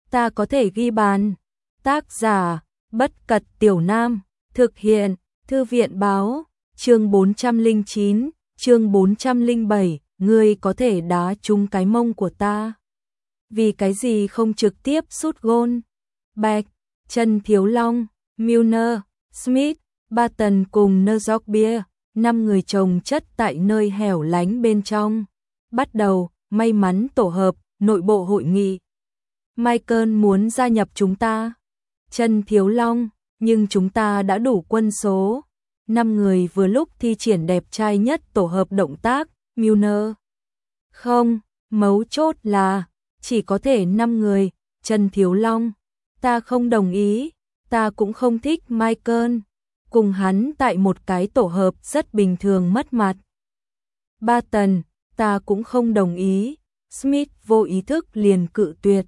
ta có thể ghi bàn. Tác giả, Bất Cật Tiểu Nam, thực hiện, Thư viện báo, chương 409, chương 407, ngươi có thể đá trúng cái mông của ta. Vì cái gì không trực tiếp sút gôn? Bạch, Trần Thiếu Long, Milner, Smith, Barton cùng Neuzokbia, 5 người chồng chất tại nơi hẻo lánh bên trong. Bắt đầu, may mắn tổ hợp, nội bộ hội nghị. Michael muốn gia nhập chúng ta. Trần Thiếu Long, nhưng chúng ta đã đủ quân số. 5 người vừa lúc thi triển đẹp trai nhất tổ hợp động tác, Milner. Không, mấu chốt là, chỉ có thể 5 người, Trần Thiếu Long. Ta không đồng ý, ta cũng không thích Michael. Cùng hắn tại một cái tổ hợp rất bình thường mất mặt. Barton, ta cũng không đồng ý. Smith vô ý thức liền cự tuyệt.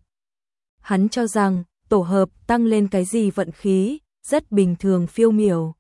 Hắn cho rằng, tổ hợp tăng lên cái gì vận khí, rất bình thường phiêu miểu.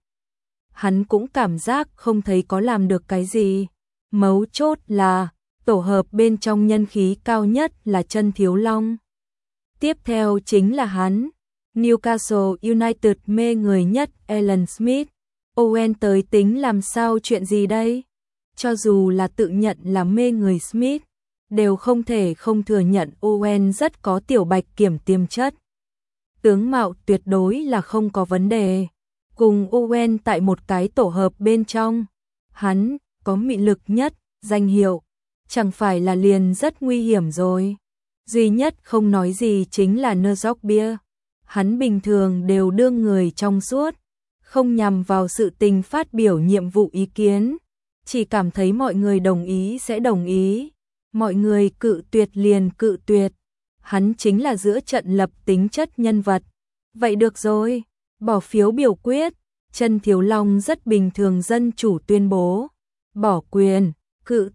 Hắn cũng cảm giác không thấy có làm được cái gì. Mấu chốt là, tổ hợp bên trong nhân khí cao nhất là Trần Thiếu Long. Tiếp theo chính là hắn. Newcastle United mê người nhất Alan Smith. Owen tới tính làm sao chuyện gì đây? Cho dù là tự nhận là mê người Smith, đều không thể không thừa nhận Owen rất có tiểu bạch kiểm tiềm chất. Tướng mạo tuyệt đối là không có vấn đề. Cùng Owen tại một cái tổ hợp bên trong, hắn có mị lực nhất, danh hiệu, chẳng phải là liền rất nguy hiểm rồi. Duy nhất không nói gì chính là Neuzokbia. Hắn bình thường đều đương người trong suốt, không nhằm vào sự tình phát biểu nhiệm vụ ý kiến, chỉ cảm thấy mọi người đồng ý sẽ đồng ý, mọi người cự tuyệt liền cự tuyệt. Hắn chính là giữa trận lập tính chất nhân vật. Vậy được rồi, bỏ phiếu biểu quyết. Trần Thiếu Long rất bình thường dân chủ tuyên bố, bỏ quyền, cự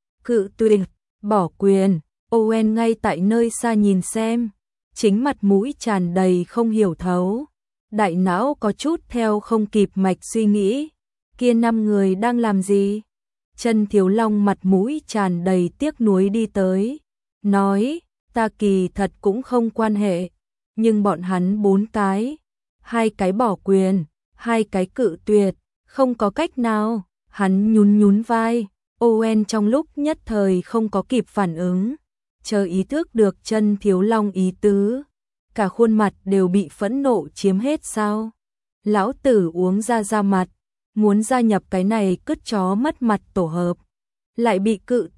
tuyệt, bỏ quyền. Owen ngay tại nơi xa nhìn xem, chính mặt mũi tràn đầy không hiểu thấu, đại não có chút theo không kịp mạch suy nghĩ. Kia 5 người đang làm gì? Trần Thiếu Long mặt mũi tràn đầy tiếc nuối đi tới, nói, ta kỳ thật cũng không quan hệ, nhưng bọn hắn 4 cái, 2 cái bỏ quyền, 2 cái cự tuyệt, không có cách nào. Hắn nhún vai. Owen trong lúc nhất thời không có kịp phản ứng, chờ ý thức được Trần Thiếu Long ý tứ, cả khuôn mặt đều bị phẫn nộ chiếm hết sao? Lão tử uống ra mặt, muốn gia nhập cái này cứt chó mất mặt tổ hợp, lại bị cự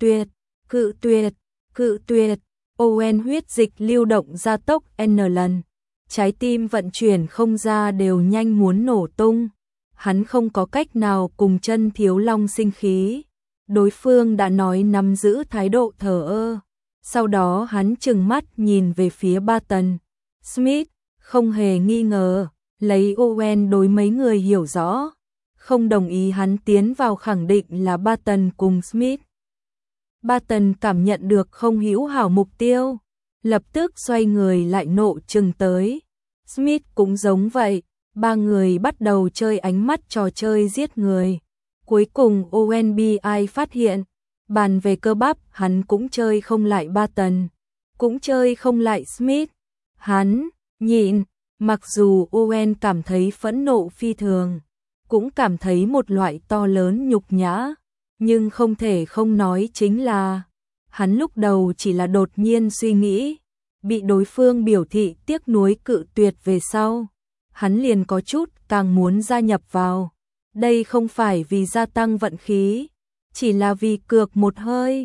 tuyệt. Owen huyết dịch lưu động gia tốc N lần, trái tim vận chuyển không ra đều nhanh muốn nổ tung. Hắn không có cách nào cùng Trần Thiếu Long sinh khí, đối phương đã nói nắm giữ thái độ thờ ơ. Sau đó hắn trừng mắt nhìn về phía Barton. Smith, không hề nghi ngờ, lấy Owen đối mấy người hiểu rõ, không đồng ý hắn tiến vào khẳng định là Barton cùng Smith. Barton cảm nhận được không hữu hảo mục tiêu, lập tức xoay người lại nộ trừng tới. Smith cũng giống vậy, 3 người bắt đầu chơi ánh mắt trò chơi giết người. Cuối cùng Owen bị phát hiện, bàn về cơ bắp hắn cũng chơi không lại Barton, cũng chơi không lại Smith. Hắn nhịn, mặc dù Owen cảm thấy phẫn nộ phi thường, cũng cảm thấy một loại to lớn nhục nhã, nhưng không thể không nói chính là, hắn lúc đầu chỉ là đột nhiên suy nghĩ, bị đối phương biểu thị tiếc nuối cự tuyệt về sau, hắn liền có chút càng muốn gia nhập vào. Đây không phải vì gia tăng vận khí, chỉ là vì cược một hơi.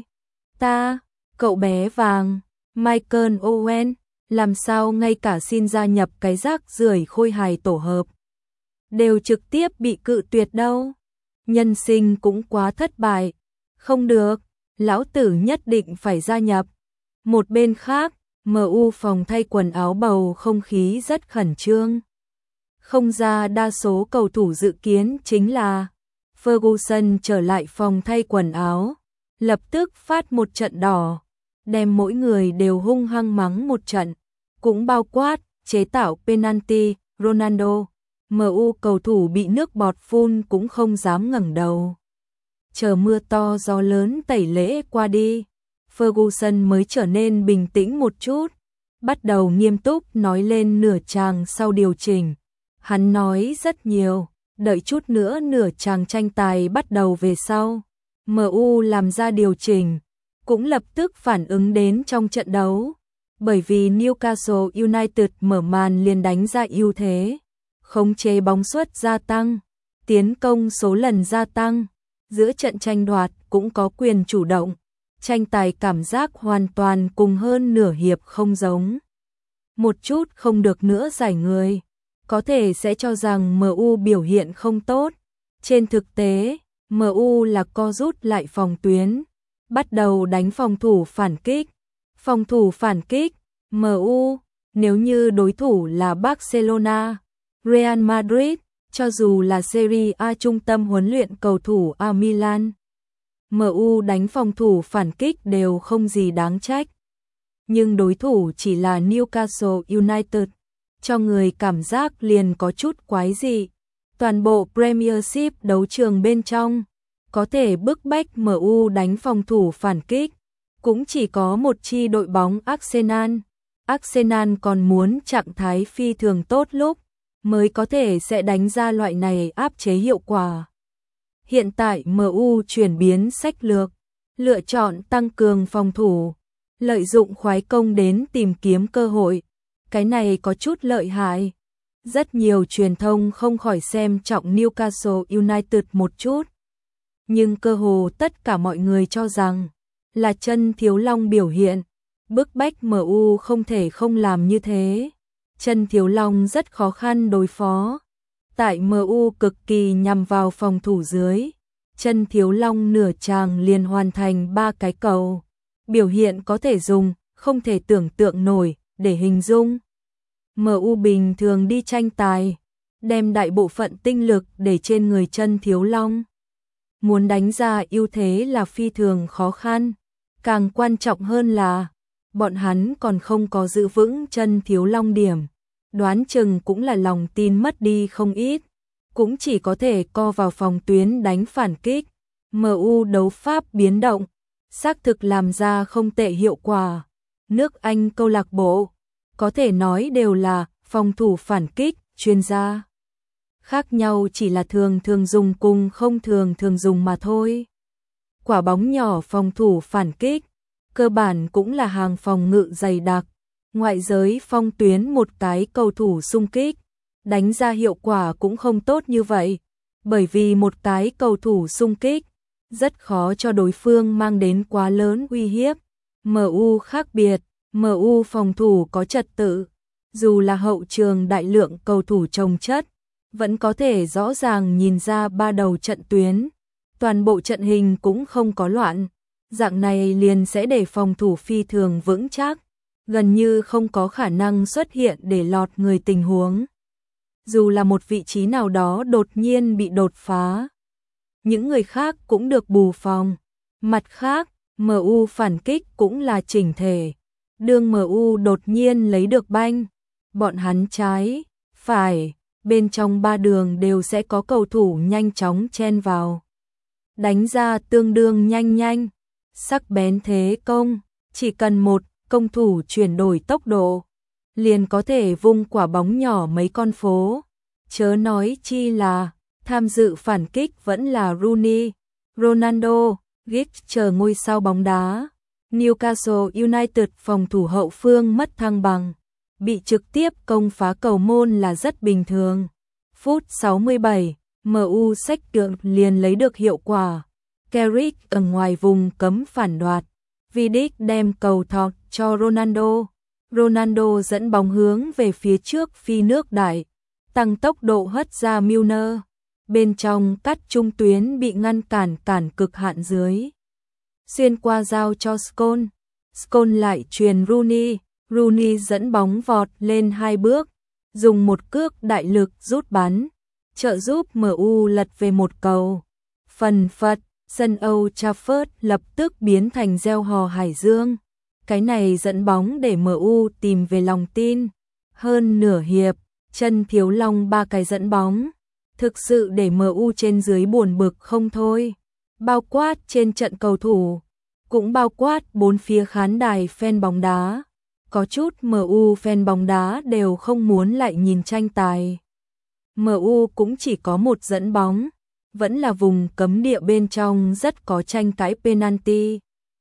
Cậu bé vàng, Michael Owen, làm sao ngay cả xin gia nhập cái rác rưởi khôi hài tổ hợp đều trực tiếp bị cự tuyệt đâu. Nhân sinh cũng quá thất bại. Không được, lão tử nhất định phải gia nhập. Một bên khác, MU phòng thay quần áo bầu không khí rất khẩn trương. Không ra đa số cầu thủ dự kiến chính là Ferguson trở lại phòng thay quần áo, lập tức phát một trận đỏ, đem mỗi người đều hung hăng mắng một trận, cũng bao quát chế tạo penalty Ronaldo. MU cầu thủ bị nước bọt phun cũng không dám ngẩng đầu. Chờ mưa to gió lớn tẩy lễ qua đi, Ferguson mới trở nên bình tĩnh một chút. bắt đầu nghiêm túc nói lên nửa chàng sau điều chỉnh. Hắn nói rất nhiều, đợi chút nữa nửa chàng tranh tài bắt đầu về sau. MU làm ra điều chỉnh, cũng lập tức phản ứng đến trong trận đấu. Bởi vì Newcastle United mở màn liền đánh ra ưu thế, khống chế bóng suất gia tăng, tiến công số lần gia tăng, giữa trận tranh đoạt cũng có quyền chủ động. Tranh tài cảm giác hoàn toàn cùng hơn nửa hiệp không giống. Một chút không được nữa giải người, có thể sẽ cho rằng MU biểu hiện không tốt. Trên thực tế, MU là co rút lại phòng tuyến, bắt đầu đánh phòng thủ phản kích. Phòng thủ phản kích, MU, nếu như đối thủ là Barcelona, Real Madrid, cho dù là Serie A trung tâm huấn luyện cầu thủ A Milan, MU đánh phòng thủ phản kích đều không gì đáng trách. Nhưng đối thủ chỉ là Newcastle United, cho người cảm giác liền có chút quái dị. Toàn bộ Premiership đấu trường bên trong, có thể bức bách MU đánh phòng thủ phản kích, cũng chỉ có một chi đội bóng Arsenal. Arsenal còn muốn trạng thái phi thường tốt lúc, mới có thể sẽ đánh ra loại này áp chế hiệu quả. Hiện tại MU chuyển biến sách lược, lựa chọn tăng cường phòng thủ, lợi dụng khoái công đến tìm kiếm cơ hội. Cái này có chút lợi hại. Rất nhiều truyền thông không khỏi xem trọng Newcastle United một chút. Nhưng cơ hồ tất cả mọi người cho rằng là Chân Thiếu Long biểu hiện, bức bách MU không thể không làm như thế. Chân Thiếu Long rất khó khăn đối phó. Tại MU cực kỳ nhằm vào phòng thủ dưới, Chân Thiếu Long nửa chàng liền hoàn thành 3 cái cầu. Biểu hiện có thể dùng, không thể tưởng tượng nổi, để hình dung. MU bình thường đi tranh tài, đem đại bộ phận tinh lực để trên người Chân Thiếu Long. Muốn đánh ra ưu thế là phi thường khó khăn, càng quan trọng hơn là bọn hắn còn không có giữ vững Chân Thiếu Long điểm, đoán chừng cũng là lòng tin mất đi không ít, cũng chỉ có thể co vào phòng tuyến đánh phản kích. MU đấu pháp biến động, xác thực làm ra không tệ hiệu quả. Nước Anh câu lạc bộ, có thể nói đều là phòng thủ phản kích, chuyên gia. Khác nhau chỉ là thường thường dùng cùng không thường thường dùng mà thôi. Quả bóng nhỏ phòng thủ phản kích, cơ bản cũng là hàng phòng ngự dày đặc. Ngoại giới phong tuyến một cái cầu thủ xung kích, đánh ra hiệu quả cũng không tốt như vậy. Bởi vì một cái cầu thủ xung kích, rất khó cho đối phương mang đến quá lớn uy hiếp. MU khác biệt, MU phòng thủ có trật tự, dù là hậu trường đại lượng cầu thủ chồng chất, vẫn có thể rõ ràng nhìn ra ba đầu trận tuyến, toàn bộ trận hình cũng không có loạn, dạng này liền sẽ để phòng thủ phi thường vững chắc, gần như không có khả năng xuất hiện để lọt người tình huống. Dù là một vị trí nào đó đột nhiên bị đột phá, những người khác cũng được bù phòng. Mặt khác, MU phản kích cũng là chỉnh thể. Đương MU đột nhiên lấy được banh, bọn hắn trái, phải, bên trong ba đường đều sẽ có cầu thủ nhanh chóng chen vào. Đánh ra tương đương nhanh, sắc bén thế công, chỉ cần một công thủ chuyển đổi tốc độ, liền có thể vung quả bóng nhỏ mấy con phố. Chớ nói chi là tham dự phản kích vẫn là Rooney, Ronaldo, Giggs chờ ngôi sao bóng đá. Newcastle United phòng thủ hậu phương mất thăng bằng, bị trực tiếp công phá cầu môn là rất bình thường. Phút 67, MU sách tượng liền lấy được hiệu quả. Carrick ở ngoài vùng cấm phản đoạt, Vidic đem cầu thọt cho Ronaldo. Ronaldo dẫn bóng hướng về phía trước phi nước đại, tăng tốc độ hất ra Milner. Bên trong cắt trung tuyến bị ngăn cản cực hạn dưới. Xuyên qua giao cho Scholes. Scholes lại truyền Rooney. Rooney dẫn bóng vọt lên 2 bước, dùng một cước đại lực rút bắn, trợ giúp MU lật về một cầu. Phần phật, sân Old Trafford lập tức biến thành gieo hò hải dương. Cái này dẫn bóng để MU tìm về lòng tin. Hơn nửa hiệp, Chân Thiếu Long 3 cái dẫn bóng, thực sự để MU trên dưới buồn bực không thôi. Bao quát trên trận cầu thủ, cũng bao quát bốn phía khán đài fan bóng đá. Có chút MU fan bóng đá đều không muốn lại nhìn tranh tài. MU cũng chỉ có một dẫn bóng, vẫn là vùng cấm địa bên trong rất có tranh cãi penalty.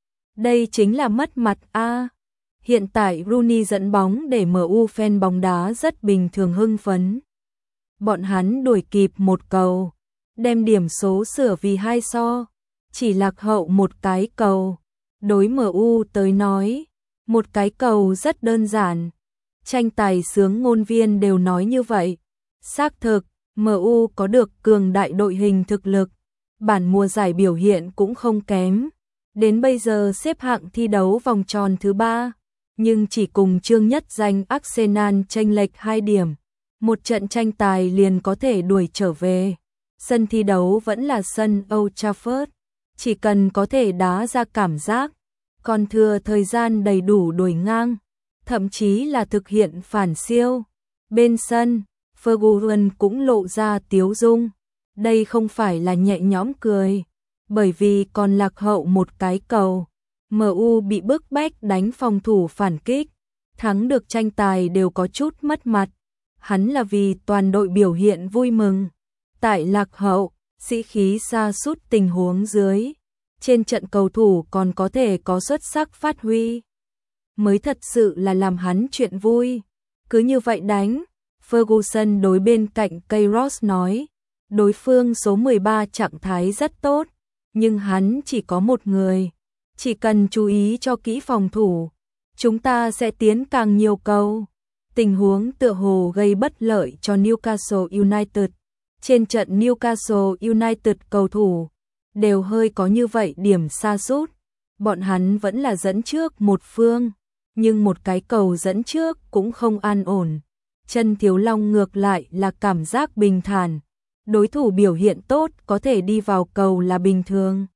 Đây chính là mất mặt a. Hiện tại Rooney dẫn bóng để MU fan bóng đá rất bình thường hưng phấn. Bọn hắn đuổi kịp một cầu, đem điểm số sửa vì 2-2, chỉ lạc hậu một cái cầu. Đối MU tới nói, một cái cầu rất đơn giản. Tranh tài sướng ngôn viên đều nói như vậy. Xác thực, MU có được cường đại đội hình thực lực, bản mùa giải biểu hiện cũng không kém. Đến bây giờ xếp hạng thi đấu vòng tròn thứ 3, nhưng chỉ cùng chương nhất danh Arsenal chênh lệch 2 điểm. Một trận tranh tài liền có thể đuổi trở về. Sân thi đấu vẫn là sân Old Trafford, chỉ cần có thể đá ra cảm giác, còn thừa thời gian đầy đủ đuổi ngang, thậm chí là thực hiện phản siêu. Bên sân, Ferguson cũng lộ ra tiếu dung. Đây không phải là nhẹ nhõm cười, bởi vì còn lạc hậu một cái cầu. MU bị bức bách đánh phòng thủ phản kích, thắng được tranh tài đều có chút mất mặt. Hắn là vì toàn đội biểu hiện vui mừng. Tại lạc hậu, sĩ khí sa sút tình huống dưới, trên trận cầu thủ còn có thể có xuất sắc phát huy, mới thật sự là làm hắn chuyện vui. Cứ như vậy đánh. Ferguson đối bên cạnh cây Ross nói, đối phương số 13 trạng thái rất tốt, nhưng hắn chỉ có một người, chỉ cần chú ý cho kỹ phòng thủ, chúng ta sẽ tiến càng nhiều cầu. Tình huống tựa hồ gây bất lợi cho Newcastle United. Trên trận Newcastle United cầu thủ đều hơi có như vậy điểm sa sút. Bọn hắn vẫn là dẫn trước một phương, nhưng một cái cầu dẫn trước cũng không an ổn. Chân Thiếu Long ngược lại là cảm giác bình thản. Đối thủ biểu hiện tốt có thể đi vào cầu là bình thường.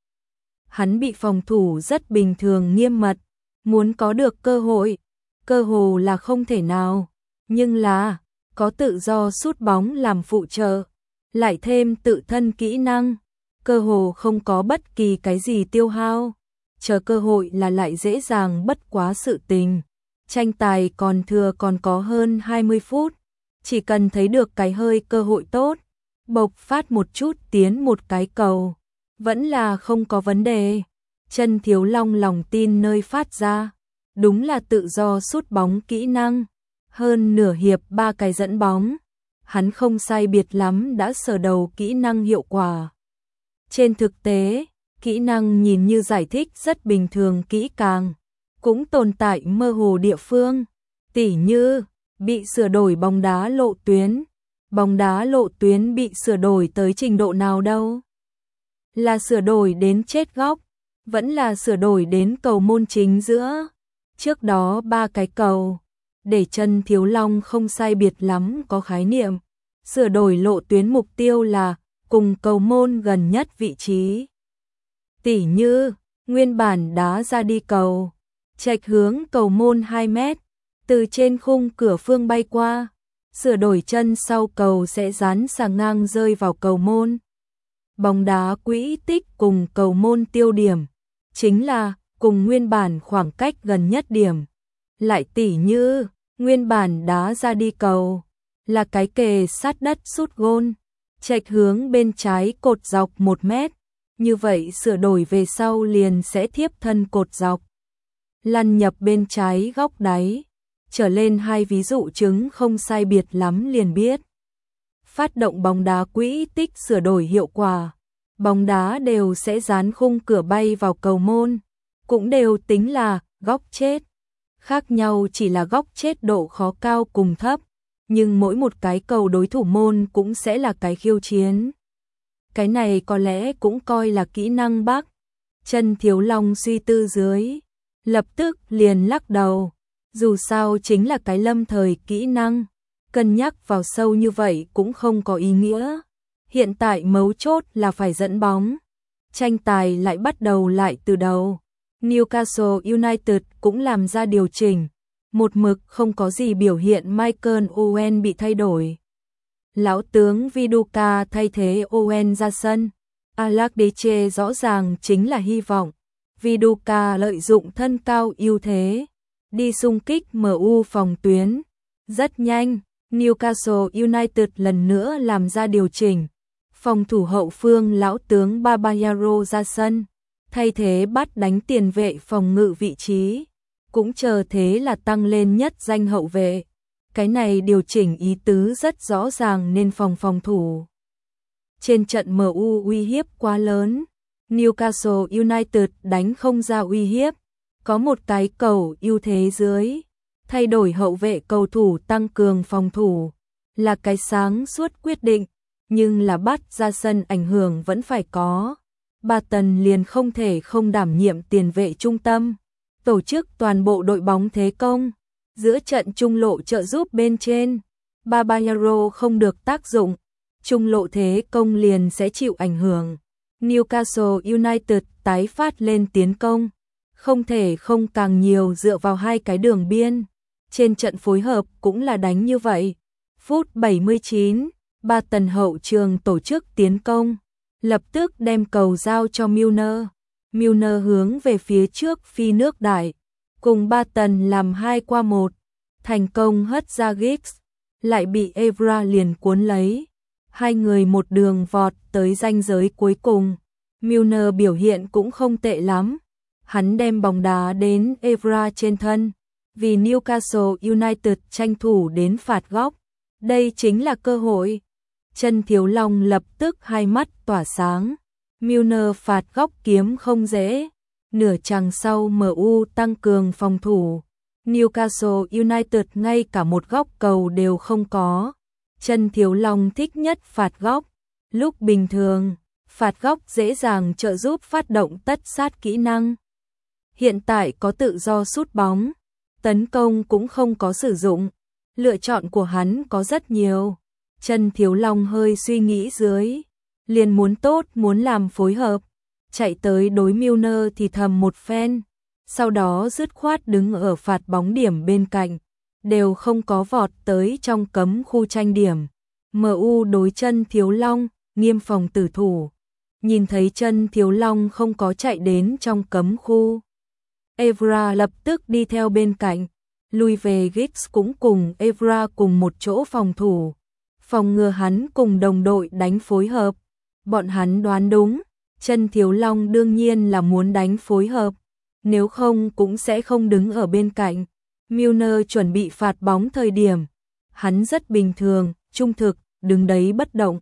Hắn bị phòng thủ rất bình thường nghiêm mật, muốn có được cơ hồ là không thể nào. Nhưng là, có tự do sút bóng làm phụ trợ, lại thêm tự thân kỹ năng, cơ hồ không có bất kỳ cái gì tiêu hao. Chờ cơ hội là lại dễ dàng bất quá sự tình. Tranh tài còn thừa còn có hơn 20 phút, chỉ cần thấy được cái hơi cơ hội tốt, bộc phát một chút tiến một cái cầu, vẫn là không có vấn đề. Chân Thiếu Long lòng tin nơi phát ra, đúng là tự do sút bóng kỹ năng. Hơn nửa hiệp 3 cái dẫn bóng, hắn không sai biệt lắm đã sở đầu kỹ năng hiệu quả. Trên thực tế, kỹ năng nhìn như giải thích rất bình thường kỹ càng, cũng tồn tại mơ hồ địa phương, tỉ như bị sửa đổi bóng đá lộ tuyến. Bóng đá lộ tuyến bị sửa đổi tới trình độ nào đâu? Là sửa đổi đến chết góc, vẫn là sửa đổi đến cầu môn chính giữa. Trước đó 3 cái cầu, để Chân Thiếu Long không sai biệt lắm có khái niệm. Sửa đổi lộ tuyến mục tiêu là cùng cầu môn gần nhất vị trí. Tỉ như, nguyên bản đá ra đi cầu, chệch hướng cầu môn 2 mét, từ trên khung cửa phương bay qua, sửa đổi chân sau cầu sẽ dán sàng ngang rơi vào cầu môn. Bóng đá quỹ tích cùng cầu môn tiêu điểm, chính là cùng nguyên bản khoảng cách gần nhất điểm. Lại tỉ như, nguyên bản đá ra đi cầu, là cái kề sát đất sút gôn, chệch hướng bên trái cột dọc 1 mét, như vậy sửa đổi về sau liền sẽ thiếp thân cột dọc, lăn nhập bên trái góc đáy. Trở lên 2 ví dụ chứng không sai biệt lắm liền biết. Phát động bóng đá quỹ tích sửa đổi hiệu quả, bóng đá đều sẽ dán khung cửa bay vào cầu môn, cũng đều tính là góc chết. Khác nhau chỉ là góc chết độ khó cao cùng thấp, nhưng mỗi một cái cầu đối thủ môn cũng sẽ là cái khiêu chiến. Cái này có lẽ cũng coi là kỹ năng Bắc. Chân Thiếu Long suy tư dưới, lập tức liền lắc đầu. Dù sao chính là cái lâm thời kỹ năng, cân nhắc vào sâu như vậy cũng không có ý nghĩa. Hiện tại mấu chốt là phải dẫn bóng. Tranh tài lại bắt đầu lại từ đầu. Newcastle United cũng làm ra điều chỉnh. Một mực không có gì biểu hiện Michael Owen bị thay đổi. Lão tướng Viduka thay thế Owen ra sân. Alakdeche rõ ràng chính là hy vọng. Viduka lợi dụng thân cao ưu thế, đi xung kích MU phòng tuyến. Rất nhanh, Newcastle United lần nữa làm ra điều chỉnh. Phòng thủ hậu phương lão tướng Babayaro ra sân, thay thế bắt đánh tiền vệ phòng ngự vị trí, cũng chờ thế là tăng lên nhất danh hậu vệ. Cái này điều chỉnh ý tứ rất rõ ràng nên phòng thủ. Trên trận MU uy hiếp quá lớn, Newcastle United đánh không ra uy hiếp, có một cái cầu ưu thế dưới, thay đổi hậu vệ cầu thủ tăng cường phòng thủ, là cái sáng suốt quyết định, nhưng là bắt ra sân ảnh hưởng vẫn phải có. Barton liền không thể không đảm nhiệm tiền vệ trung tâm, tổ chức toàn bộ đội bóng thế công, giữa trận trung lộ trợ giúp bên trên, Babayaro không được tác dụng, trung lộ thế công liền sẽ chịu ảnh hưởng. Newcastle United tái phát lên tiến công, không thể không càng nhiều dựa vào hai cái đường biên. Trên trận phối hợp cũng là đánh như vậy. Phút 79, Barton hậu trường tổ chức tiến công, lập tức đem cầu giao cho Milner. Milner hướng về phía trước phi nước đại, cùng Barton làm 2-1, thành công hất ra Giggs, lại bị Evra liền cuốn lấy. Hai người một đường vọt tới ranh giới cuối cùng. Milner biểu hiện cũng không tệ lắm. Hắn đem bóng đá đến Evra trên thân, vì Newcastle United tranh thủ đến phạt góc. Đây chính là cơ hội. Chân Thiếu Long lập tức hai mắt tỏa sáng. Milner phạt góc kiếm không dễ. Nửa chặng sau MU tăng cường phòng thủ. Newcastle United ngay cả một góc cầu đều không có. Chân Thiếu Long thích nhất phạt góc. Lúc bình thường, phạt góc dễ dàng trợ giúp phát động tất sát kỹ năng. Hiện tại có tự do sút bóng, tấn công cũng không có sử dụng. Lựa chọn của hắn có rất nhiều. Chân Thiếu Long hơi suy nghĩ dưới, liền muốn làm phối hợp, chạy tới đối Milner thì thầm một phen, sau đó dứt khoát đứng ở phạt bóng điểm bên cạnh, đều không có vọt tới trong cấm khu tranh điểm. MU đối Chân Thiếu Long, nghiêm phòng tử thủ. Nhìn thấy Chân Thiếu Long không có chạy đến trong cấm khu, Evra lập tức đi theo bên cạnh, lui về. Giggs cũng cùng Evra cùng một chỗ phòng thủ, phòng ngừa hắn cùng đồng đội đánh phối hợp. Bọn hắn đoán đúng, Chân Thiếu Long đương nhiên là muốn đánh phối hợp, nếu không cũng sẽ không đứng ở bên cạnh. Milner chuẩn bị phạt bóng thời điểm, hắn rất bình thường, trung thực, đứng đấy bất động.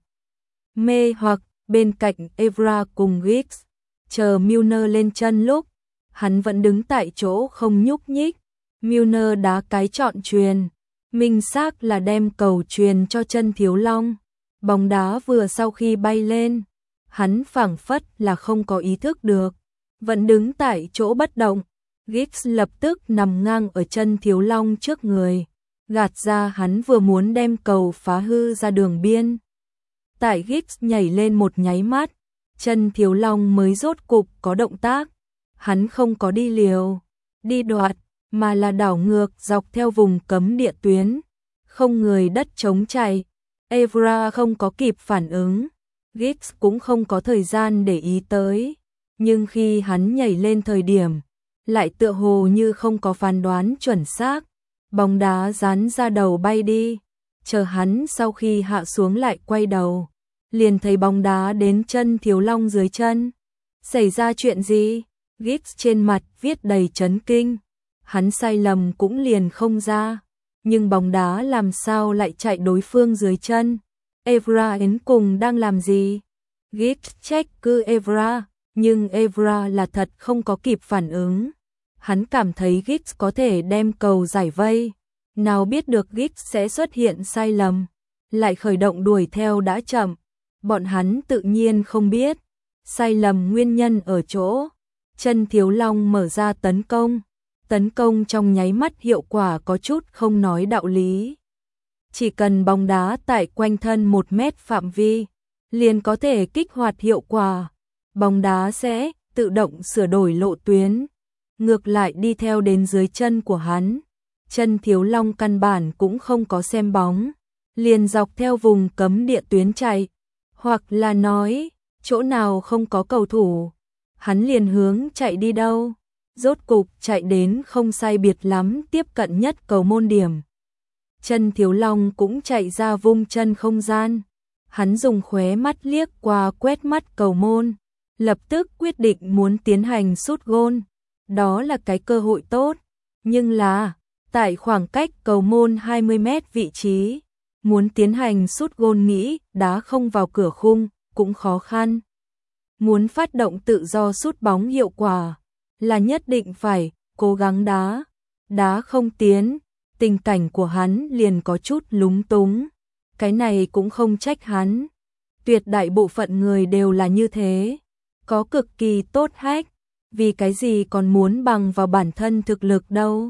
Mê hoặc bên cạnh Evra cùng Giggs, chờ Milner lên chân lúc, hắn vẫn đứng tại chỗ không nhúc nhích. Milner đá cái chọn chuyền, minh xác là đem cầu chuyền cho Chân Thiếu Long. Bóng đá vừa sau khi bay lên, hắn phảng phất là không có ý thức được, vẫn đứng tại chỗ bất động. Giggs lập tức nằm ngang ở Chân Thiếu Long trước người, gạt ra hắn vừa muốn đem cầu phá hư ra đường biên. Tại Giggs nhảy lên một nháy mắt, Chân Thiếu Long mới rốt cục có động tác. Hắn không có đi liều, đi đoạt, mà là đảo ngược dọc theo vùng cấm địa tuyến, không người đất trống chạy. Evra không có kịp phản ứng, Giggs cũng không có thời gian để ý tới, nhưng khi hắn nhảy lên thời điểm, lại tựa hồ như không có phán đoán chuẩn xác, bóng đá dán ra đầu bay đi. Chờ hắn sau khi hạ xuống lại quay đầu, liền thấy bóng đá đến Chân Thiếu Long dưới chân. Xảy ra chuyện gì? Giggs trên mặt viết đầy chấn kinh, hắn sai lầm cũng liền không ra, nhưng bóng đá làm sao lại chạy đối phương dưới chân? Evra đến cùng đang làm gì? Giggs trách cứ Evra, nhưng Evra là thật không có kịp phản ứng. Hắn cảm thấy Giggs có thể đem cầu giải vây, nào biết được Giggs sẽ xuất hiện sai lầm, lại khởi động đuổi theo đã chậm. Bọn hắn tự nhiên không biết, sai lầm nguyên nhân ở chỗ Chân Thiếu Long mở ra tấn công trong nháy mắt hiệu quả có chút không nói đạo lý. Chỉ cần bóng đá tại quanh thân 1 mét phạm vi, liền có thể kích hoạt hiệu quả. Bóng đá sẽ tự động sửa đổi lộ tuyến, ngược lại đi theo đến dưới chân của hắn. Chân Thiếu Long căn bản cũng không có xem bóng, liền dọc theo vùng cấm địa tuyến chạy, hoặc là nói, chỗ nào không có cầu thủ, hắn liền hướng chạy đi đâu. rốt cục chạy đến không sai biệt lắm tiếp cận nhất cầu môn điểm. Chân Thiếu Long cũng chạy ra vung chân không gian. Hắn dùng khóe mắt liếc qua quét mắt cầu môn, lập tức quyết định muốn tiến hành sút gôn. Đó là cái cơ hội tốt, nhưng là tại khoảng cách cầu môn 20 mét vị trí, muốn tiến hành sút gôn nghĩ đá không vào cửa khung cũng khó khăn. Muốn phát động tự do sút bóng hiệu quả là nhất định phải cố gắng đá không tiến. Tình cảnh của hắn liền có chút lúng túng. Cái này cũng không trách hắn. Tuyệt đại bộ phận người đều là như thế. Có cực kỳ tốt hách. Vì cái gì còn muốn bằng vào bản thân thực lực đâu.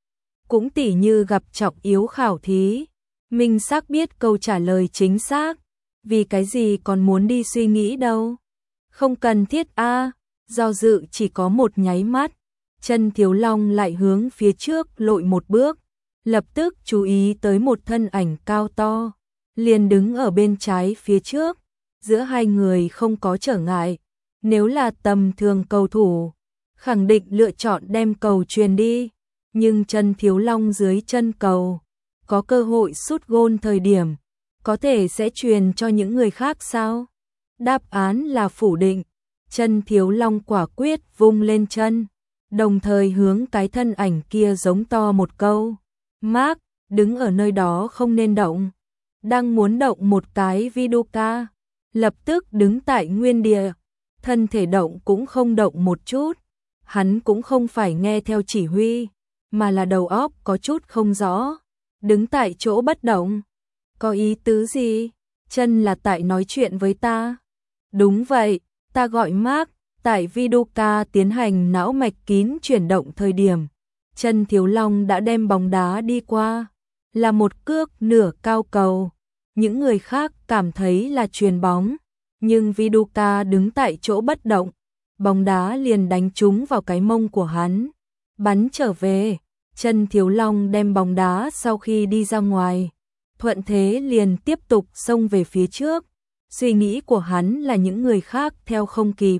Cũng tỉ như gặp trọng yếu khảo thí. Minh xác biết câu trả lời chính xác. Vì cái gì còn muốn đi suy nghĩ đâu. Không cần thiết a. Do dự chỉ có một nháy mắt. Chân Thiếu Long lại hướng phía trước lội một bước. Lập tức chú ý tới một thân ảnh cao to, liền đứng ở bên trái phía trước, giữa hai người không có trở ngại. Nếu là tầm thường cầu thủ, khẳng định lựa chọn đem cầu truyền đi, nhưng Chân Thiếu Long dưới chân cầu, có cơ hội sút gôn thời điểm, có thể sẽ truyền cho những người khác sao? Đáp án là phủ định. Chân Thiếu Long quả quyết vung lên chân, đồng thời hướng cái thân ảnh kia giống to một câu. Mark, đứng ở nơi đó không nên động. Đang muốn động một cái Viduka, lập tức đứng tại nguyên địa, thân thể động cũng không động một chút. Hắn cũng không phải nghe theo chỉ huy, mà là đầu óc có chút không rõ. Đứng tại chỗ bất động. Có ý tứ gì? Chân là tại nói chuyện với ta. Đúng vậy, ta gọi Mark, tại Viduka tiến hành não mạch kín chuyển động thời điểm. Chân Thiếu Long đã đem bóng đá đi qua, là một cước nửa cao cầu. Những người khác cảm thấy là chuyền bóng, nhưng Viduka đứng tại chỗ bất động, bóng đá liền đánh trúng vào cái mông của hắn, bắn trở về. Chân Thiếu Long đem bóng đá sau khi đi ra ngoài, thuận thế liền tiếp tục xông về phía trước. Suy nghĩ của hắn là những người khác theo không kịp.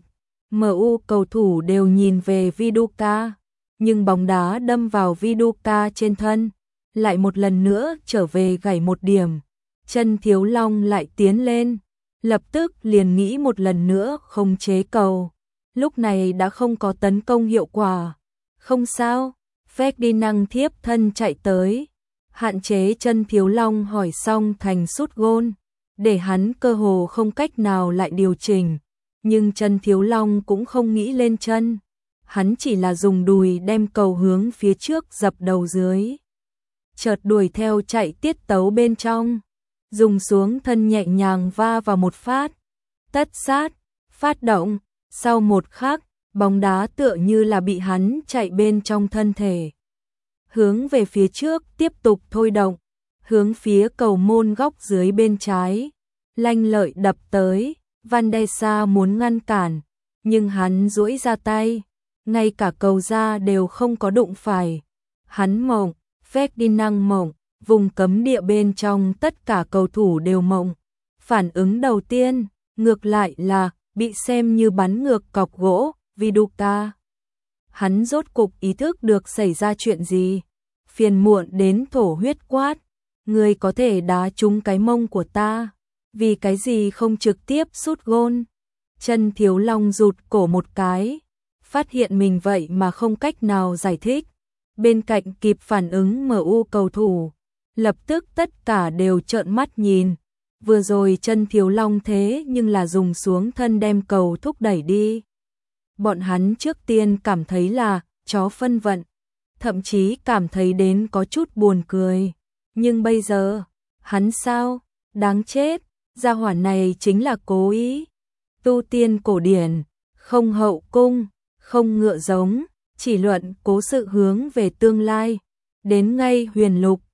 MU cầu thủ đều nhìn về Viduka. Nhưng bóng đá đâm vào Viduka trên thân, lại một lần nữa trở về gãy một điểm. Chân Thiếu Long lại tiến lên, lập tức liền nghĩ một lần nữa khống chế cầu. Lúc này đã không có tấn công hiệu quả. Không sao, Ferdinand thiếp thân chạy tới, hạn chế Chân Thiếu Long hỏi xong thành sút gôn, để hắn cơ hồ không cách nào lại điều chỉnh. Nhưng Chân Thiếu Long cũng không nghĩ lên chân. Hắn chỉ là dùng đùi đem cầu hướng phía trước dập đầu dưới. Chợt đuổi theo chạy tiết tấu bên trong, dùng xuống thân nhẹ nhàng va vào một phát. Tất sát, phát động, sau một khắc, bóng đá tựa như là bị hắn chạy bên trong thân thể. Hướng về phía trước tiếp tục thôi động, hướng phía cầu môn góc dưới bên trái. Lanh lợi đập tới, Van der Sar muốn ngăn cản, nhưng hắn duỗi ra tay. Ngay cả cầu ra đều không có đụng phải. Hắn mộng, Ferdinand mộng, vùng cấm địa bên trong tất cả cầu thủ đều mộng. Phản ứng đầu tiên, ngược lại là bị xem như bắn ngược cọc gỗ, Viduka. Hắn rốt cục ý thức được xảy ra chuyện gì. Phiền muộn đến thổ huyết quát. Người có thể đá trúng cái mông của ta. Vì cái gì không trực tiếp sút gôn? Chân Thiếu Long rụt cổ một cái. Phát hiện mình vậy mà không cách nào giải thích. Bên cạnh kịp phản ứng MU cầu thủ, lập tức tất cả đều trợn mắt nhìn. Vừa rồi Chân Thiếu Long thế nhưng là dùng xuống thân đem cầu thúc đẩy đi. Bọn hắn trước tiên cảm thấy là chó phân vận, thậm chí cảm thấy đến có chút buồn cười. Nhưng bây giờ, hắn sao? Đáng chết, gia hỏa này chính là cố ý. Tu tiên cổ điển, không hậu cung, không ngựa giống, chỉ luận cố sự hướng về tương lai. Đến ngay huyền lục,